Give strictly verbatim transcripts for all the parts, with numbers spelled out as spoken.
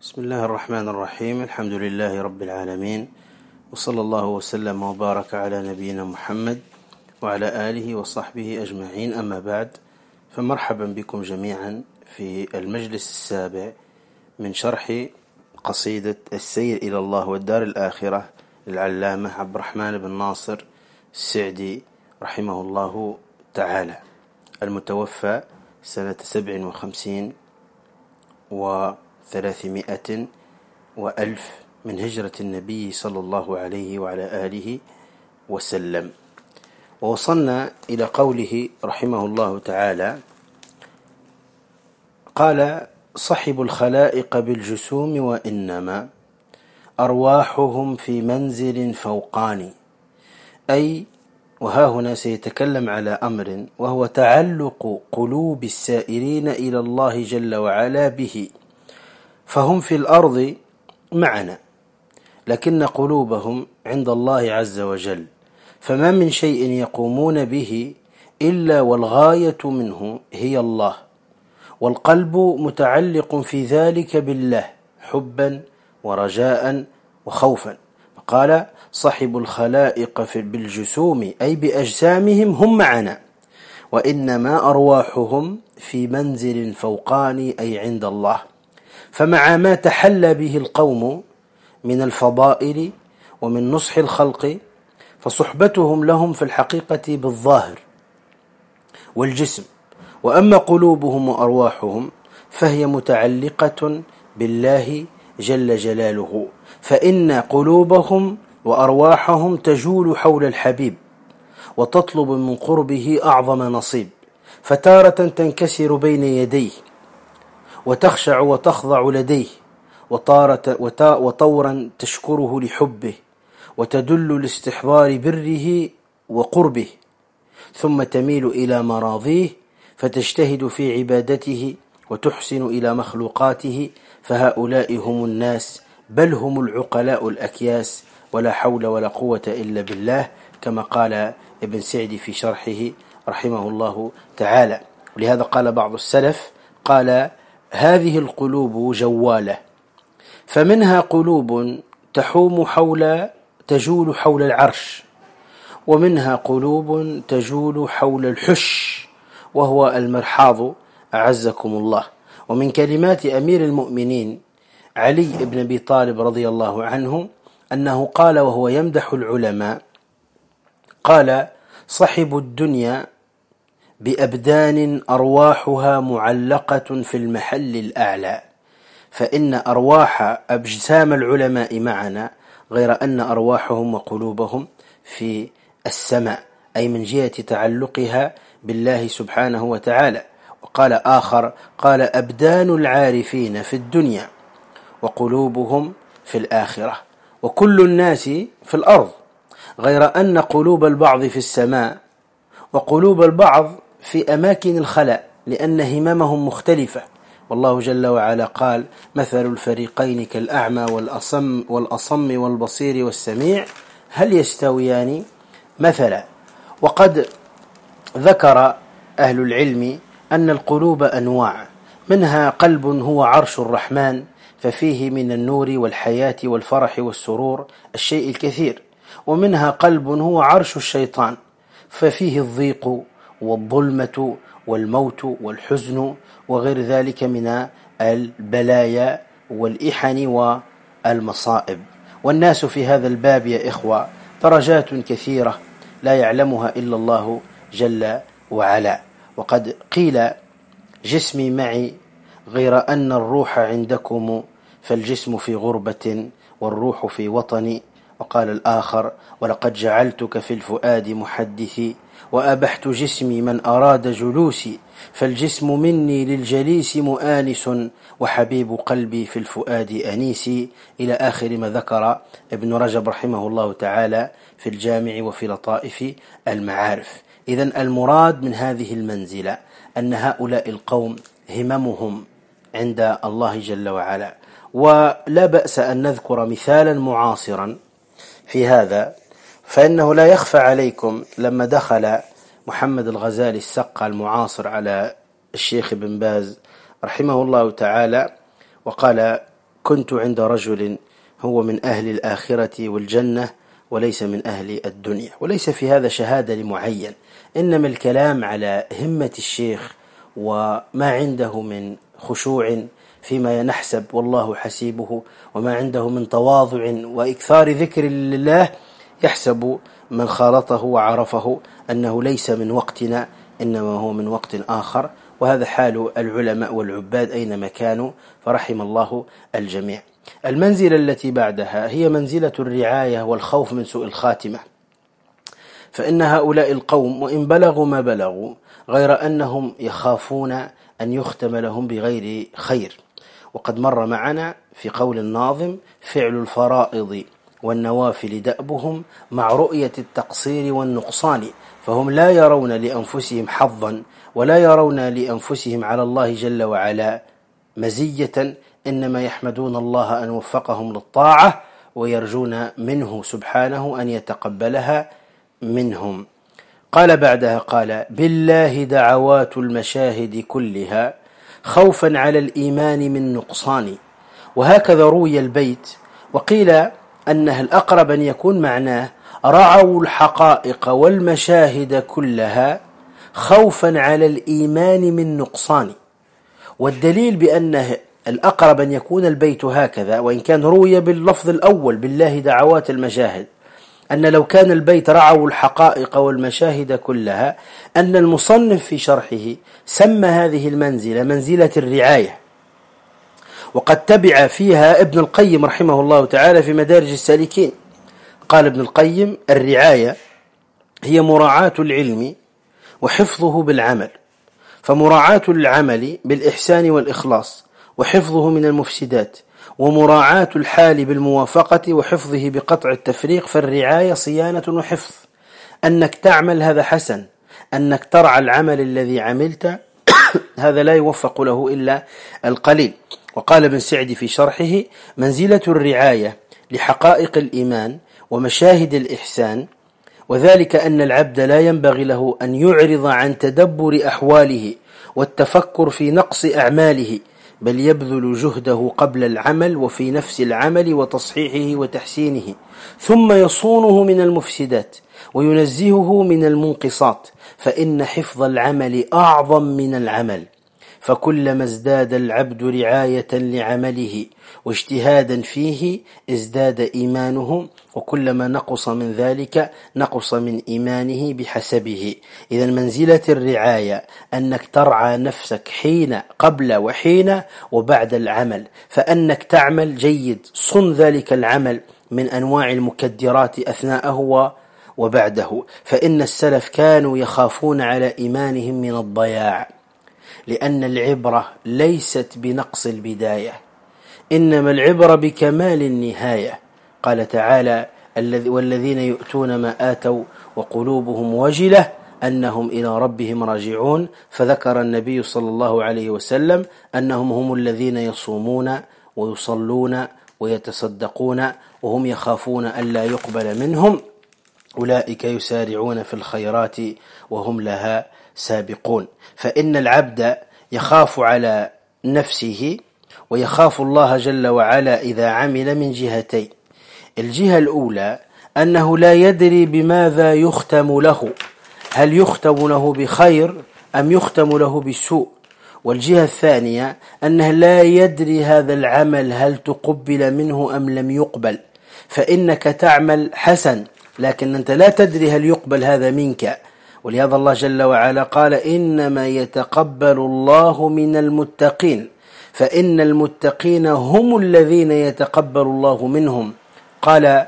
بسم الله الرحمن الرحيم. الحمد لله رب العالمين، وصلى الله وسلم وبارك على نبينا محمد وعلى آله وصحبه أجمعين. أما بعد، فمرحبا بكم جميعا في المجلس السابع من شرح قصيدة السير إلى الله والدار الآخرة للعلامة عبد الرحمن بن ناصر السعدي رحمه الله تعالى، المتوفى سنة سبع وخمسين وثلاثمائة وألف من هجرة النبي صلى الله عليه وعلى آله وسلم. ووصلنا إلى قوله رحمه الله تعالى: قال: صحب الخلائق بالجسوم وإنما أرواحهم في منزل فوقاني. أي وها هنا سيتكلم على أمر، وهو تعلق قلوب السائرين إلى الله جل وعلا به، فهم في الأرض معنا لكن قلوبهم عند الله عز وجل، فما من شيء يقومون به إلا والغاية منه هي الله، والقلب متعلق في ذلك بالله حبا ورجاء وخوفا. قال: صحب الخلائق بالجسوم أي بأجسامهم هم معنا، وإنما أرواحهم في منزل فوقاني أي عند الله. فمع ما تحلى به القوم من الفضائل ومن نصح الخلق، فصحبتهم لهم في الحقيقة بالظاهر والجسم، وأما قلوبهم وأرواحهم فهي متعلقة بالله جل جلاله، فإن قلوبهم وأرواحهم تجول حول الحبيب وتطلب من قربه أعظم نصيب، فتارة تنكسر بين يديه وتخشع وتخضع لديه، وطارة وطورا تشكره لحبه وتدل لاستحضار بره وقربه، ثم تميل إلى مراضيه فتجتهد في عبادته وتحسن إلى مخلوقاته. فهؤلاء هم الناس، بل هم العقلاء الأكياس، ولا حول ولا قوة إلا بالله، كما قال ابن سعدي في شرحه رحمه الله تعالى. ولهذا قال بعض السلف، قال: هذه القلوب جوالة، فمنها قلوب تحوم حول تجول حول العرش، ومنها قلوب تجول حول الحش وهو المرحاض أعزكم الله. ومن كلمات أمير المؤمنين علي بن أبي طالب رضي الله عنه أنه قال وهو يمدح العلماء، قال: صحب الدنيا بأبدان أرواحها معلقة في المحل الأعلى. فإن أرواح أجسام العلماء معنا، غير أن أرواحهم وقلوبهم في السماء، أي من جهة تعلقها بالله سبحانه وتعالى. وقال آخر، قال: أبدان العارفين في الدنيا وقلوبهم في الآخرة. وكل الناس في الأرض، غير أن قلوب البعض في السماء وقلوب البعض في أماكن الخلاء، لأن هممهم مختلفة. والله جل وعلا قال: مثل الفريقين كالأعمى والأصم, والأصم والبصير والسميع هل يستويان مثلا. وقد ذكر أهل العلم أن القلوب أنواع، منها قلب هو عرش الرحمن، ففيه من النور والحياة والفرح والسرور الشيء الكثير، ومنها قلب هو عرش الشيطان، ففيه الضيق والظلمة والموت والحزن وغير ذلك من البلايا والإحن والمصائب. والناس في هذا الباب يا إخوة درجات كثيرة لا يعلمها إلا الله جل وعلا. وقد قيل: جسمي معي غير أن الروح عندكم، فالجسم في غربة والروح في وطني. وقال الآخر: ولقد جعلتك في الفؤاد محدثي، وأبحت جسمي من أراد جلوسي، فالجسم مني للجليس مؤانس، وحبيب قلبي في الفؤاد أنيسي، إلى آخر ما ذكر ابن رجب رحمه الله تعالى في الجامع وفي لطائف المعارف. إذن المراد من هذه المنزلة أن هؤلاء القوم هممهم عند الله جل وعلا. ولا بأس أن نذكر مثالا معاصرا في هذا، فإنه لا يخفى عليكم لما دخل محمد الغزالي السقا المعاصر على الشيخ بن باز رحمه الله تعالى وقال: كنت عند رجل هو من أهل الآخرة والجنة وليس من أهل الدنيا. وليس في هذا شهادة لمعين، إنما الكلام على همة الشيخ وما عنده من خشوع فيما نحسب والله حسيبه، وما عنده من تواضع وإكثار ذكر لله، يحسب من خالطه وعرفه أنه ليس من وقتنا إنما هو من وقت آخر. وهذا حال العلماء والعباد أينما كانوا، فرحم الله الجميع. المنزلة التي بعدها هي منزلة الرعاية والخوف من سوء الخاتمة. فإن هؤلاء القوم وإن بلغوا ما بلغوا غير أنهم يخافون أن يختم لهم بغير خير. وقد مر معنا في قول الناظم: فعل الفرائض والنوافل دأبهم مع رؤية التقصير والنقصان، فهم لا يرون لأنفسهم حظا ولا يرون لأنفسهم على الله جل وعلا مزية، إنما يحمدون الله أن وفقهم للطاعة ويرجون منه سبحانه أن يتقبلها منهم. قال بعدها قال: بالله دعوات المشاهد كلها خوفا على الإيمان من نقصان. وهكذا روي البيت، وقيل أنها الأقرب أن يكون معناه: رعوا الحقائق والمشاهد كلها خوفا على الإيمان من نقصان. والدليل بأنه الأقرب أن يكون البيت هكذا، وإن كان روي باللفظ الأول بالله دعوات المشاهد، أن لو كان البيت رعوا الحقائق والمشاهد كلها، أن المصنف في شرحه سمى هذه المنزلة منزلة الرعاية. وقد تبع فيها ابن القيم رحمه الله تعالى في مدارج السالكين. قال ابن القيم: الرعاية هي مراعاة العلم وحفظه بالعمل، فمراعاة العمل بالإحسان والإخلاص وحفظه من المفسدات، ومراعاة الحال بالموافقة وحفظه بقطع التفريق. فالرعاية صيانة وحفظ، أنك تعمل هذا حسن، أنك ترعى العمل الذي عملت هذا لا يوفق له إلا القليل. وقال ابن سعدي في شرحه: منزلة الرعاية لحقائق الإيمان ومشاهد الإحسان، وذلك أن العبد لا ينبغي له أن يعرض عن تدبر أحواله والتفكر في نقص أعماله، بل يبذل جهده قبل العمل وفي نفس العمل وتصحيحه وتحسينه، ثم يصونه من المفسدات وينزهه من المنقصات، فإن حفظ العمل أعظم من العمل. فكلما ازداد العبد رعاية لعمله واجتهادا فيه ازداد إيمانه، وكلما نقص من ذلك نقص من إيمانه بحسبه. إذا منزلة الرعاية أنك ترعى نفسك حين قبل وحين وبعد العمل، فأنك تعمل جيد، صن ذلك العمل من أنواع المكدرات أثناءه وبعده. فإن السلف كانوا يخافون على إيمانهم من الضياع، لأن العبرة ليست بنقص البداية، إنما العبرة بكمال النهاية. قال تعالى: والذين يؤتون ما آتوا وقلوبهم وجلة أنهم إلى ربهم راجعون. فذكر النبي صلى الله عليه وسلم أنهم هم الذين يصومون ويصلون ويتصدقون وهم يخافون ألا يقبل منهم، أولئك يسارعون في الخيرات وهم لها سابقون. فإن العبد يخاف على نفسه ويخاف الله جل وعلا إذا عمل من جهتين. الجهة الأولى أنه لا يدري بماذا يختم له، هل يختم له بخير أم يختم له بالسوء. والجهة الثانية أنه لا يدري هذا العمل هل تقبل منه أم لم يقبل. فإنك تعمل حسن لكن أنت لا تدري هل يقبل هذا منك. ولهذا الله جل وعلا قال: إنما يتقبل الله من المتقين، فإن المتقين هم الذين يتقبل الله منهم. قال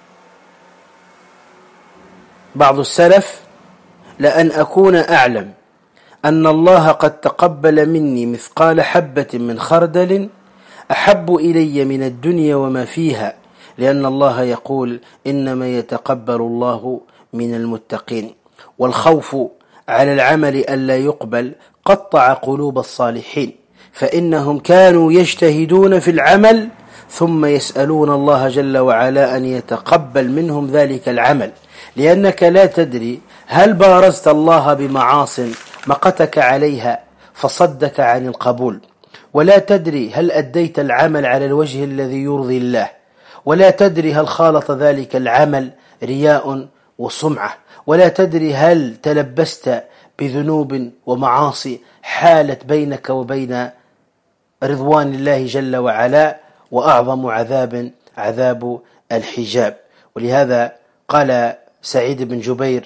بعض السلف: لأن أكون أعلم أن الله قد تقبل مني مثقال حبة من خردل أحب إلي من الدنيا وما فيها، لأن الله يقول: إنما يتقبل الله من المتقين. والخوف على العمل ألا يقبل قطع قلوب الصالحين، فإنهم كانوا يجتهدون في العمل ثم يسألون الله جل وعلا أن يتقبل منهم ذلك العمل، لأنك لا تدري هل بارزت الله بمعاصٍ مقتك عليها فصدك عن القبول، ولا تدري هل أديت العمل على الوجه الذي يرضي الله، ولا تدري هل خالط ذلك العمل رياء وسمعة، ولا تدري هل تلبست بذنوب ومعاصي حالت بينك وبين رضوان الله جل وعلا، وأعظم عذاب عذاب الحجاب. ولهذا قال سعيد بن جبير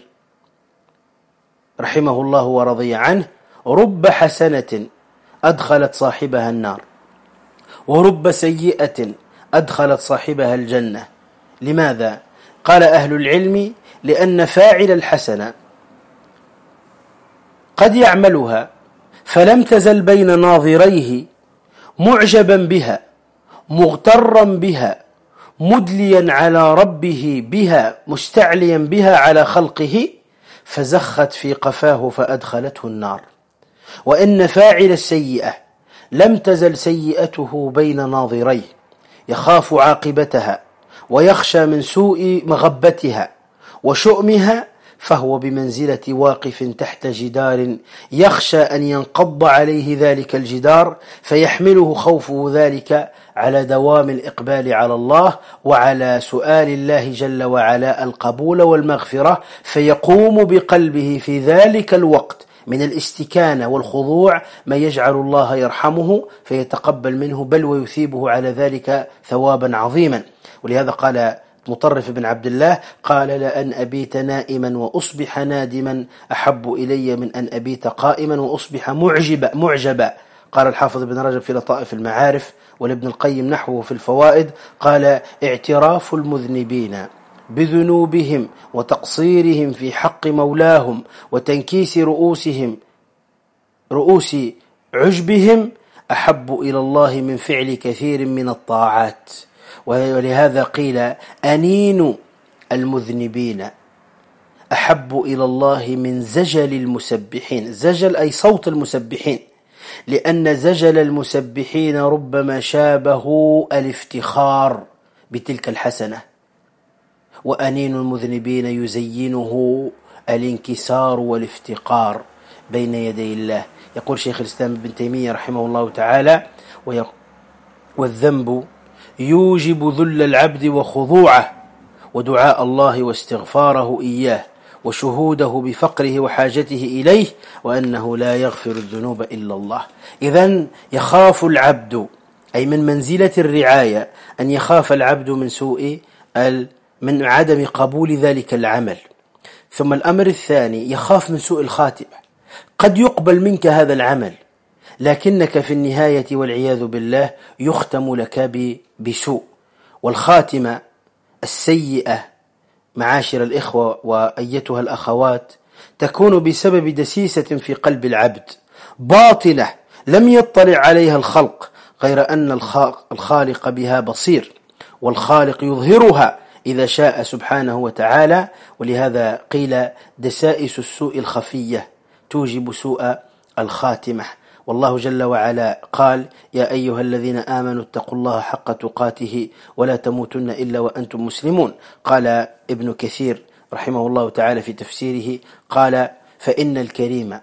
رحمه الله ورضي عنه: رب حسنة أدخلت صاحبها النار، ورب سيئة أدخلت صاحبها الجنة. لماذا؟ قال أهل العلم: لأن فاعل الحسنة قد يعملها فلم تزل بين ناظريه معجبا بها، مغترا بها، مدليا على ربه بها، مستعليا بها على خلقه، فزخت في قفاه فأدخلته النار. وإن فاعل السيئة لم تزل سيئته بين ناظريه يخاف عاقبتها ويخشى من سوء مغبتها وشؤمها، فهو بمنزلة واقف تحت جدار يخشى أن ينقض عليه ذلك الجدار، فيحمله خوفه ذلك على دوام الإقبال على الله وعلى سؤال الله جل وعلا القبول والمغفرة، فيقوم بقلبه في ذلك الوقت من الاستكانة والخضوع ما يجعل الله يرحمه فيتقبل منه، بل ويثيبه على ذلك ثوابا عظيما. ولهذا قال مطرف بن عبد الله: قال: لأن أبيت نائما وأصبح نادما أحب إلي من أن أبيت قائما وأصبح معجبا معجبا. قال الحافظ بن رجب في لطائف المعارف، ولابن القيم نحوه في الفوائد، قال: اعتراف المذنبين بذنوبهم وتقصيرهم في حق مولاهم وتنكيس رؤوسهم رؤوس عجبهم أحب إلى الله من فعل كثير من الطاعات. ولهذا قيل: أنين المذنبين أحب إلى الله من زجل المسبحين. زجل أي صوت المسبحين، لأن زجل المسبحين ربما شابه الافتخار بتلك الحسنة، وأنين المذنبين يزينه الانكسار والافتقار بين يدي الله. يقول شيخ الإسلام ابن تيمية رحمه الله تعالى: والذنب يوجب ذل العبد وخضوعه ودعاء الله واستغفاره إياه وشهوده بفقره وحاجته إليه، وأنه لا يغفر الذنوب إلا الله. إذن يخاف العبد، أي من منزلة الرعاية أن يخاف العبد من سوء من عدم قبول ذلك العمل. ثم الأمر الثاني يخاف من سوء الخاتمة. قد يقبل منك هذا العمل لكنك في النهاية والعياذ بالله يختم لك بسوء، والخاتمة السيئة معاشر الإخوة وأيتها الأخوات تكون بسبب دسيسة في قلب العبد باطلة لم يطلع عليها الخلق، غير أن الخالق بها بصير، والخالق يظهرها إذا شاء سبحانه وتعالى. ولهذا قيل: دسائس السوء الخفية توجب سوء الخاتمة. والله جل وعلا قال: يا أيها الذين آمنوا اتقوا الله حق تقاته ولا تموتن إلا وأنتم مسلمون. قال ابن كثير رحمه الله تعالى في تفسيره، قال: فإن الكريم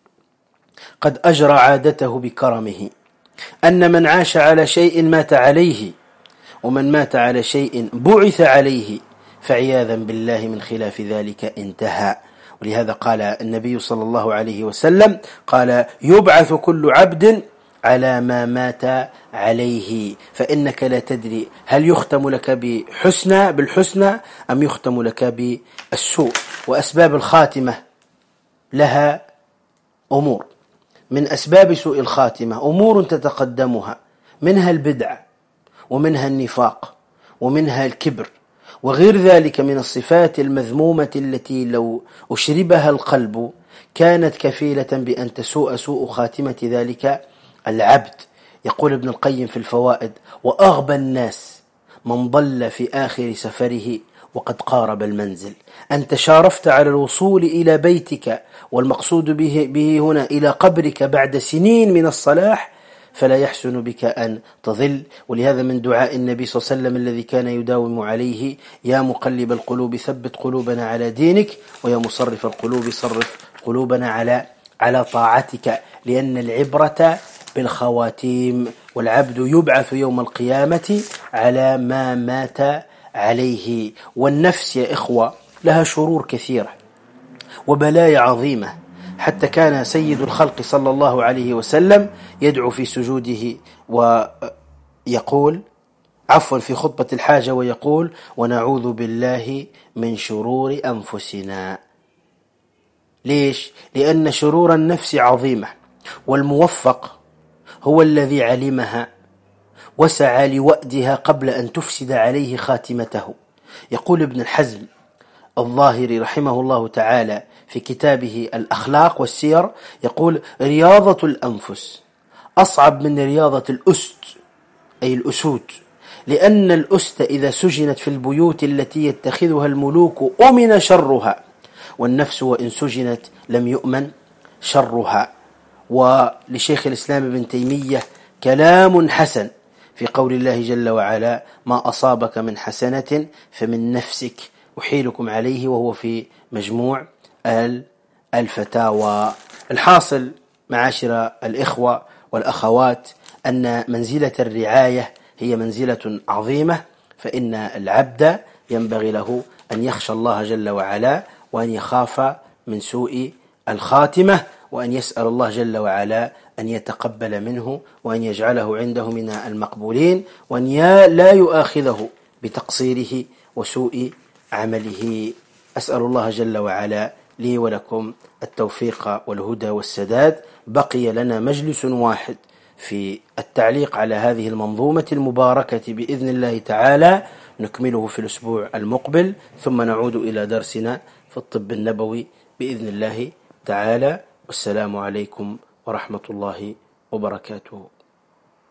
قد أجرى عادته بكرمه أن من عاش على شيء مات عليه، ومن مات على شيء بعث عليه، فعياذا بالله من خلاف ذلك انتهى. ولهذا قال النبي صلى الله عليه وسلم: قال: يبعث كل عبد على ما مات عليه، فإنك لا تدري هل يختم لك بحسنى بالحسنى أم يختم لك بالسوء. وأسباب الخاتمة لها أمور، من أسباب سوء الخاتمة أمور تتقدمها، منها البدع، ومنها النفاق، ومنها الكبر، وغير ذلك من الصفات المذمومة التي لو أشربها القلب كانت كفيلة بأن تسوء سوء خاتمة ذلك العبد. يقول ابن القيم في الفوائد: وأغبى الناس من ضل في آخر سفره وقد قارب المنزل. أنت شارفت على الوصول إلى بيتك، والمقصود به, به هنا إلى قبرك بعد سنين من الصلاح، فلا يحسن بك أن تضل. ولهذا من دعاء النبي صلى الله عليه وسلم الذي كان يداوم عليه: يا مقلب القلوب ثبت قلوبنا على دينك، ويا مصرف القلوب صرف قلوبنا على على طاعتك. لأن العبرة بالخواتيم، والعبد يبعث يوم القيامة على ما مات عليه. والنفس يا إخوة لها شرور كثيرة وبلايا عظيمة، حتى كان سيد الخلق صلى الله عليه وسلم يدعو في سجوده ويقول عفوا في خطبة الحاجة ويقول: ونعوذ بالله من شرور أنفسنا. ليش؟ لأن شرور النفس عظيمة، والموفق هو الذي علمها وسعى لوأدها قبل أن تفسد عليه خاتمته. يقول ابن الحزم الظاهري رحمه الله تعالى في كتابه الأخلاق والسير، يقول: رياضة الأنفس أصعب من رياضة الأسد أي الأسود، لأن الأسد إذا سجنت في البيوت التي يتخذها الملوك أمن شرها، والنفس وإن سجنت لم يؤمن شرها. ولشيخ الإسلام ابن تيمية كلام حسن في قول الله جل وعلا: ما أصابك من حسنة فمن نفسك أحيلكم عليه، وهو في مجموع الفتاوى. الحاصل معاشر الإخوة والأخوات أن منزلة الرعاية هي منزلة عظيمة، فإن العبد ينبغي له أن يخشى الله جل وعلا، وأن يخاف من سوء الخاتمة، وأن يسأل الله جل وعلا أن يتقبل منه وأن يجعله عنده من المقبولين، وأن لا يؤاخذه بتقصيره وسوء عمله. أسأل الله جل وعلا لي ولكم التوفيق والهدى والسداد. بقي لنا مجلس واحد في التعليق على هذه المنظومة المباركة بإذن الله تعالى، نكمله في الأسبوع المقبل، ثم نعود إلى درسنا في الطب النبوي بإذن الله تعالى. والسلام عليكم ورحمة الله وبركاته.